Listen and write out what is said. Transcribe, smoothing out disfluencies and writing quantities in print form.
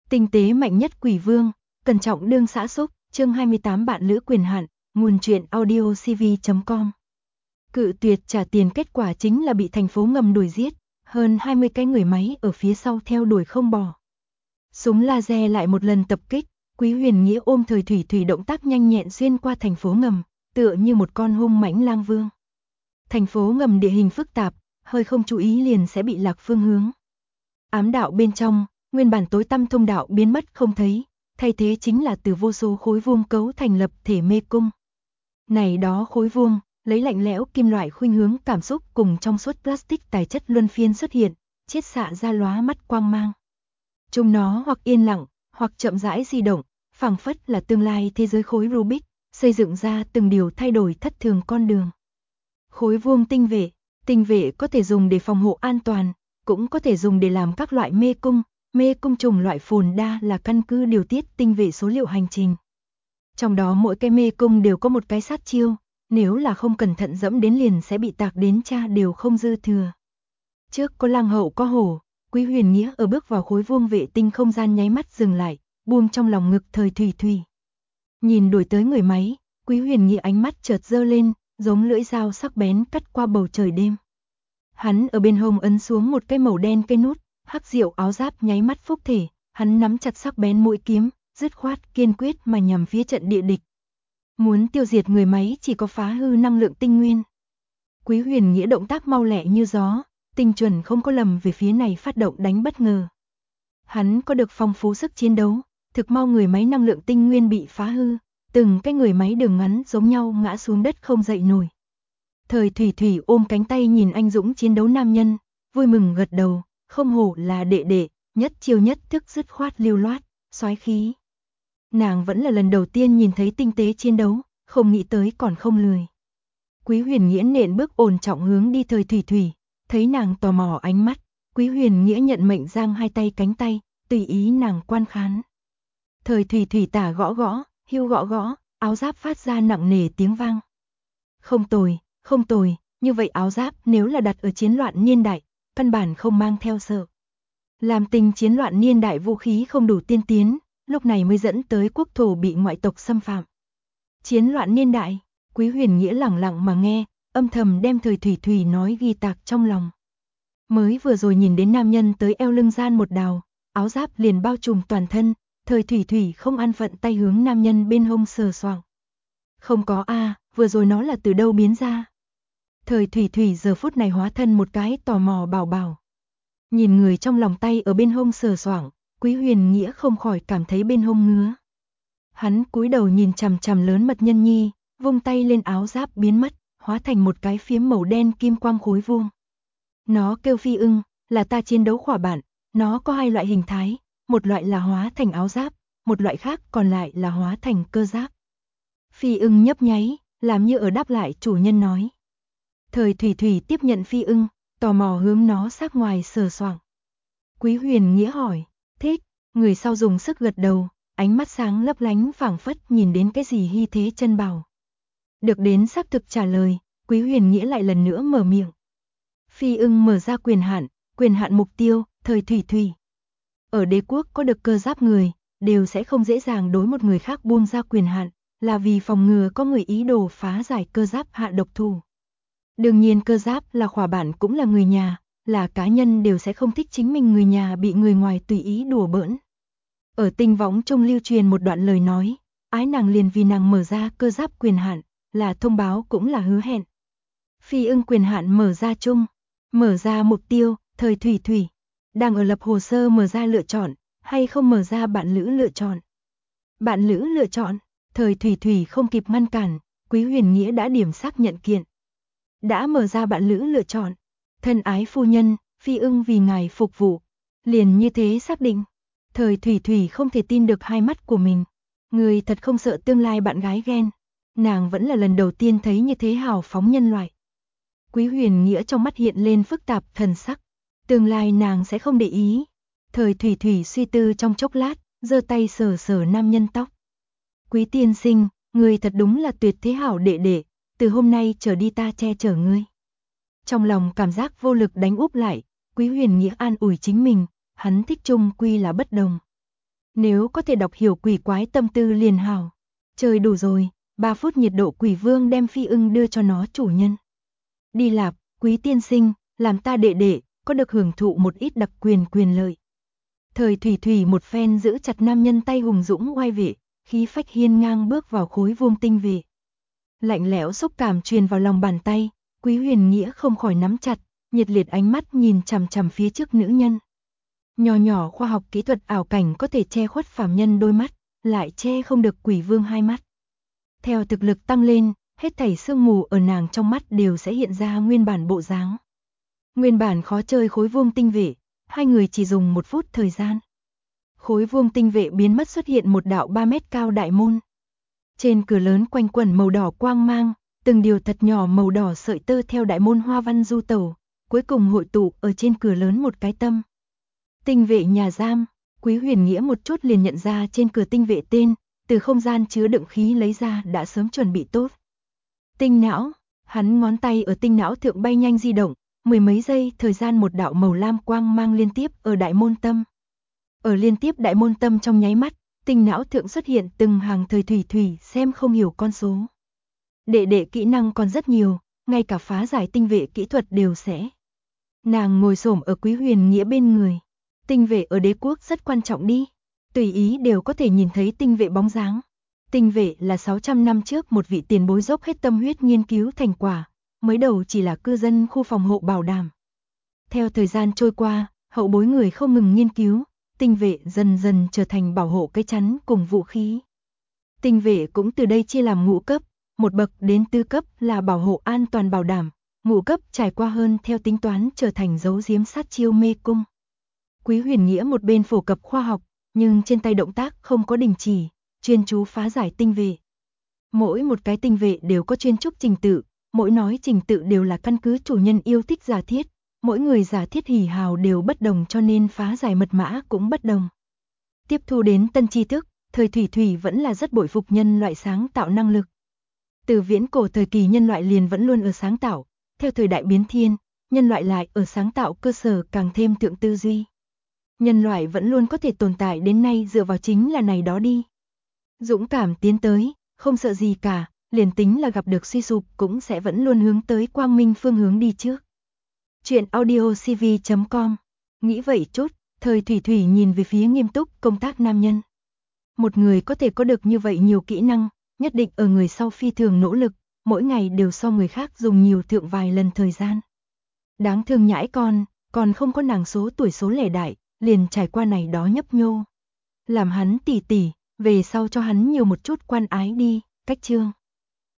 Tinh tế mạnh nhất quỷ vương, cẩn trọng đương xã xúc, chương 28 bạn lữ quyền hạn, nguồn truyện audio cv.com. Cự tuyệt trả tiền kết quả chính là bị thành phố ngầm đuổi giết, hơn 20 cái người máy ở phía sau theo đuổi không bỏ. Súng laser lại một lần tập kích, Quý Huyền Nghĩa ôm Thời Thủy Thủy động tác nhanh nhẹn xuyên qua thành phố ngầm, tựa như một con hung mãnh lang vương. Thành phố ngầm địa hình phức tạp, hơi không chú ý liền sẽ bị lạc phương hướng. Ám đạo bên trong, nguyên bản tối tăm thông đạo biến mất không thấy, thay thế chính là từ vô số khối vuông cấu thành lập thể mê cung. Này đó khối vuông, lấy lạnh lẽo kim loại khuynh hướng cảm xúc cùng trong suốt plastic tài chất luân phiên xuất hiện, chiết xạ ra lóa mắt quang mang. Chúng nó hoặc yên lặng, hoặc chậm rãi di động, phảng phất là tương lai thế giới khối Rubik, xây dựng ra từng điều thay đổi thất thường con đường. Khối vuông tinh vệ có thể dùng để phòng hộ an toàn, cũng có thể dùng để làm các loại mê cung trùng loại phồn đa là căn cứ điều tiết tinh vệ số liệu hành trình. Trong đó mỗi cái mê cung đều có một cái sát chiêu, nếu là không cẩn thận dẫm đến liền sẽ bị tạc đến cha đều không dư thừa. Trước có lang hậu có hổ, Quý Huyền Nghĩa ở bước vào khối vuông vệ tinh không gian nháy mắt dừng lại, buông trong lòng ngực Thời Thủy Thủy. Nhìn đuổi tới người máy, Quý Huyền Nghĩa ánh mắt chợt giơ lên, giống lưỡi dao sắc bén cắt qua bầu trời đêm. Hắn ở bên hông ấn xuống một cái màu đen cây nút, hắc diệu áo giáp nháy mắt phúc thể, hắn nắm chặt sắc bén mũi kiếm, dứt khoát kiên quyết mà nhằm phía trận địa địch. Muốn tiêu diệt người máy chỉ có phá hư năng lượng tinh nguyên. Quý Huyền Nghĩa động tác mau lẹ như gió, tinh chuẩn không có lầm về phía này phát động đánh bất ngờ. Hắn có được phong phú sức chiến đấu, thực mau người máy năng lượng tinh nguyên bị phá hư, từng cái người máy đường ngắn giống nhau ngã xuống đất không dậy nổi. Thời Thủy Thủy ôm cánh tay nhìn anh dũng chiến đấu nam nhân, vui mừng gật đầu, không hổ là đệ đệ, nhất chiêu nhất thức dứt khoát lưu loát, soái khí. Nàng vẫn là lần đầu tiên nhìn thấy tinh tế chiến đấu, không nghĩ tới còn không lười. Quý Huyền Nghĩa nện bước ổn trọng hướng đi Thời Thủy Thủy, thấy nàng tò mò ánh mắt, Quý Huyền Nghĩa nhận mệnh giang hai tay cánh tay, tùy ý nàng quan khán. Thời Thủy Thủy tả gõ gõ, hưu gõ gõ, áo giáp phát ra nặng nề tiếng vang. Không tồi, như vậy áo giáp nếu là đặt ở chiến loạn niên đại, căn bản không mang theo sợ. Làm tình chiến loạn niên đại vũ khí không đủ tiên tiến, lúc này mới dẫn tới quốc thổ bị ngoại tộc xâm phạm. Chiến loạn niên đại, Quý Huyền Nghĩa lẳng lặng mà nghe, âm thầm đem Thời Thủy Thủy nói ghi tạc trong lòng. Mới vừa rồi nhìn đến nam nhân tới eo lưng gian một đào, áo giáp liền bao trùm toàn thân, Thời Thủy Thủy không an phận tay hướng nam nhân bên hông sờ soạng. Không có vừa rồi nó là từ đâu biến ra. Thời Thủy Thủy giờ phút này hóa thân một cái tò mò bảo bảo. Nhìn người trong lòng tay ở bên hông sờ soạng, Quý Huyền Nghĩa không khỏi cảm thấy bên hông ngứa. Hắn cúi đầu nhìn chằm chằm lớn mật nhân nhi, vung tay lên áo giáp biến mất, hóa thành một cái phiếm màu đen kim quang khối vuông. Nó kêu Phi Ưng, là ta chiến đấu khỏa bản, nó có hai loại hình thái, một loại là hóa thành áo giáp, một loại khác còn lại là hóa thành cơ giáp. Phi Ưng nhấp nháy, làm như ở đáp lại chủ nhân nói. Thời Thủy Thủy tiếp nhận Phi Ưng, tò mò hướng nó sát ngoài sờ soạng. Quý Huyền Nghĩa hỏi, thích, người sau dùng sức gật đầu, ánh mắt sáng lấp lánh phảng phất nhìn đến cái gì hy thế chân bảo. Được đến xác thực trả lời, Quý Huyền Nghĩa lại lần nữa mở miệng. Phi Ưng mở ra quyền hạn mục tiêu, Thời Thủy Thủy. Ở đế quốc có được cơ giáp người, đều sẽ không dễ dàng đối một người khác buông ra quyền hạn, là vì phòng ngừa có người ý đồ phá giải cơ giáp hạ độc thủ. Đương nhiên cơ giáp là khỏa bản cũng là người nhà, là cá nhân đều sẽ không thích chính mình người nhà bị người ngoài tùy ý đùa bỡn. Ở tinh võng trung lưu truyền một đoạn lời nói, ái nàng liền vì nàng mở ra cơ giáp quyền hạn, là thông báo cũng là hứa hẹn. Phi Ưng quyền hạn mở ra chung, mở ra mục tiêu, Thời Thủy Thủy. Đang ở lập hồ sơ mở ra lựa chọn, hay không mở ra bạn lữ lựa chọn. Bạn lữ lựa chọn, Thời Thủy Thủy không kịp ngăn cản, Quý Huyền Nghĩa đã điểm xác nhận kiện. Đã mở ra bạn lữ lựa chọn, thân ái phu nhân, Phi Ưng vì ngài phục vụ. Liền như thế xác định. Thời Thủy Thủy không thể tin được hai mắt của mình. Người thật không sợ tương lai bạn gái ghen. Nàng vẫn là lần đầu tiên thấy như thế hào phóng nhân loại. Quý Huyền Nghĩa trong mắt hiện lên phức tạp thần sắc. Tương lai nàng sẽ không để ý. Thời Thủy Thủy suy tư trong chốc lát, giơ tay sờ sờ nam nhân tóc. Quý tiên sinh, người thật đúng là tuyệt thế hảo đệ đệ, từ hôm nay trở đi ta che chở ngươi. Trong lòng cảm giác vô lực đánh úp lại, Quý Huyền Nghĩa an ủi chính mình, hắn thích chung quy là bất đồng. Nếu có thể đọc hiểu quỷ quái tâm tư liền hảo. Trời đủ rồi, 3 phút nhiệt độ quỷ vương đem phi ưng đưa cho nó chủ nhân. Đi Lạp, quý tiên sinh, làm ta đệ đệ, có được hưởng thụ một ít đặc quyền lợi. Thời Thủy Thủy một phen giữ chặt nam nhân tay hùng dũng oai vệ, khí phách hiên ngang bước vào khối vuông tinh vệ. Lạnh lẽo xúc cảm truyền vào lòng bàn tay, Quý Huyền Nghĩa không khỏi nắm chặt, nhiệt liệt ánh mắt nhìn chằm chằm phía trước nữ nhân. Nhỏ nhỏ khoa học kỹ thuật ảo cảnh có thể che khuất phàm nhân đôi mắt, lại che không được quỷ vương hai mắt. Theo thực lực tăng lên, hết thảy sương mù ở nàng trong mắt đều sẽ hiện ra nguyên bản bộ dáng. Nguyên bản khó chơi khối vuông tinh vệ, hai người chỉ dùng 1 phút thời gian. Khối vuông tinh vệ biến mất, xuất hiện một đạo 3 mét cao đại môn. Trên cửa lớn quanh quẩn màu đỏ quang mang, từng điều thật nhỏ màu đỏ sợi tơ theo đại môn hoa văn du tẩu, cuối cùng hội tụ ở trên cửa lớn một cái tâm. Tinh vệ nhà giam, Quý Huyền Nghĩa một chút liền nhận ra trên cửa tinh vệ tên, từ không gian chứa đựng khí lấy ra đã sớm chuẩn bị tốt. Tinh não, hắn ngón tay ở tinh não thượng bay nhanh di động, 10 mấy giây thời gian một đạo màu lam quang mang liên tiếp ở đại môn tâm. Ở liên tiếp đại môn tâm trong nháy mắt, tinh não thượng xuất hiện từng hàng Thời Thủy Thủy xem không hiểu con số. Đệ đệ kỹ năng còn rất nhiều, ngay cả phá giải tinh vệ kỹ thuật đều sẽ. Nàng ngồi xổm ở Quý Huyền Nghĩa bên người. Tinh vệ ở đế quốc rất quan trọng đi, tùy ý đều có thể nhìn thấy tinh vệ bóng dáng. Tinh vệ là 600 năm trước một vị tiền bối dốc hết tâm huyết nghiên cứu thành quả, mới đầu chỉ là cư dân khu phòng hộ bảo đảm. Theo thời gian trôi qua, hậu bối người không ngừng nghiên cứu, tinh vệ dần dần trở thành bảo hộ cái chắn cùng vũ khí. Tinh vệ cũng từ đây chia làm ngũ cấp, một bậc đến 4 cấp là bảo hộ an toàn bảo đảm, ngũ cấp trải qua hơn theo tính toán trở thành giấu giếm sát chiêu mê cung. Quý Huyền Nghĩa một bên phổ cập khoa học, nhưng trên tay động tác không có đình chỉ, chuyên chú phá giải tinh vệ. Mỗi một cái tinh vệ đều có chuyên trúc trình tự, mỗi nói trình tự đều là căn cứ chủ nhân yêu thích giả thiết, mỗi người giả thiết hỉ hào đều bất đồng cho nên phá giải mật mã cũng bất đồng. Tiếp thu đến tân tri thức, Thời Thủy Thủy vẫn là rất bội phục nhân loại sáng tạo năng lực. Từ viễn cổ thời kỳ nhân loại liền vẫn luôn ở sáng tạo, theo thời đại biến thiên, nhân loại lại ở sáng tạo cơ sở càng thêm thượng tư duy. Nhân loại vẫn luôn có thể tồn tại đến nay dựa vào chính là này đó đi. Dũng cảm tiến tới, không sợ gì cả, liền tính là gặp được suy sụp cũng sẽ vẫn luôn hướng tới quang minh phương hướng đi trước. Chuyện audiocv.com. Nghĩ vậy chút, Thời Thủy Thủy nhìn về phía nghiêm túc công tác nam nhân. Một người có thể có được như vậy nhiều kỹ năng, nhất định ở người sau phi thường nỗ lực, mỗi ngày đều so người khác dùng nhiều thượng vài lần thời gian. Đáng thương nhãi còn không có nàng số tuổi số lẻ đại, liền trải qua này đó nhấp nhô. Làm hắn tỉ tỉ, về sau cho hắn nhiều một chút quan ái đi, cách chương.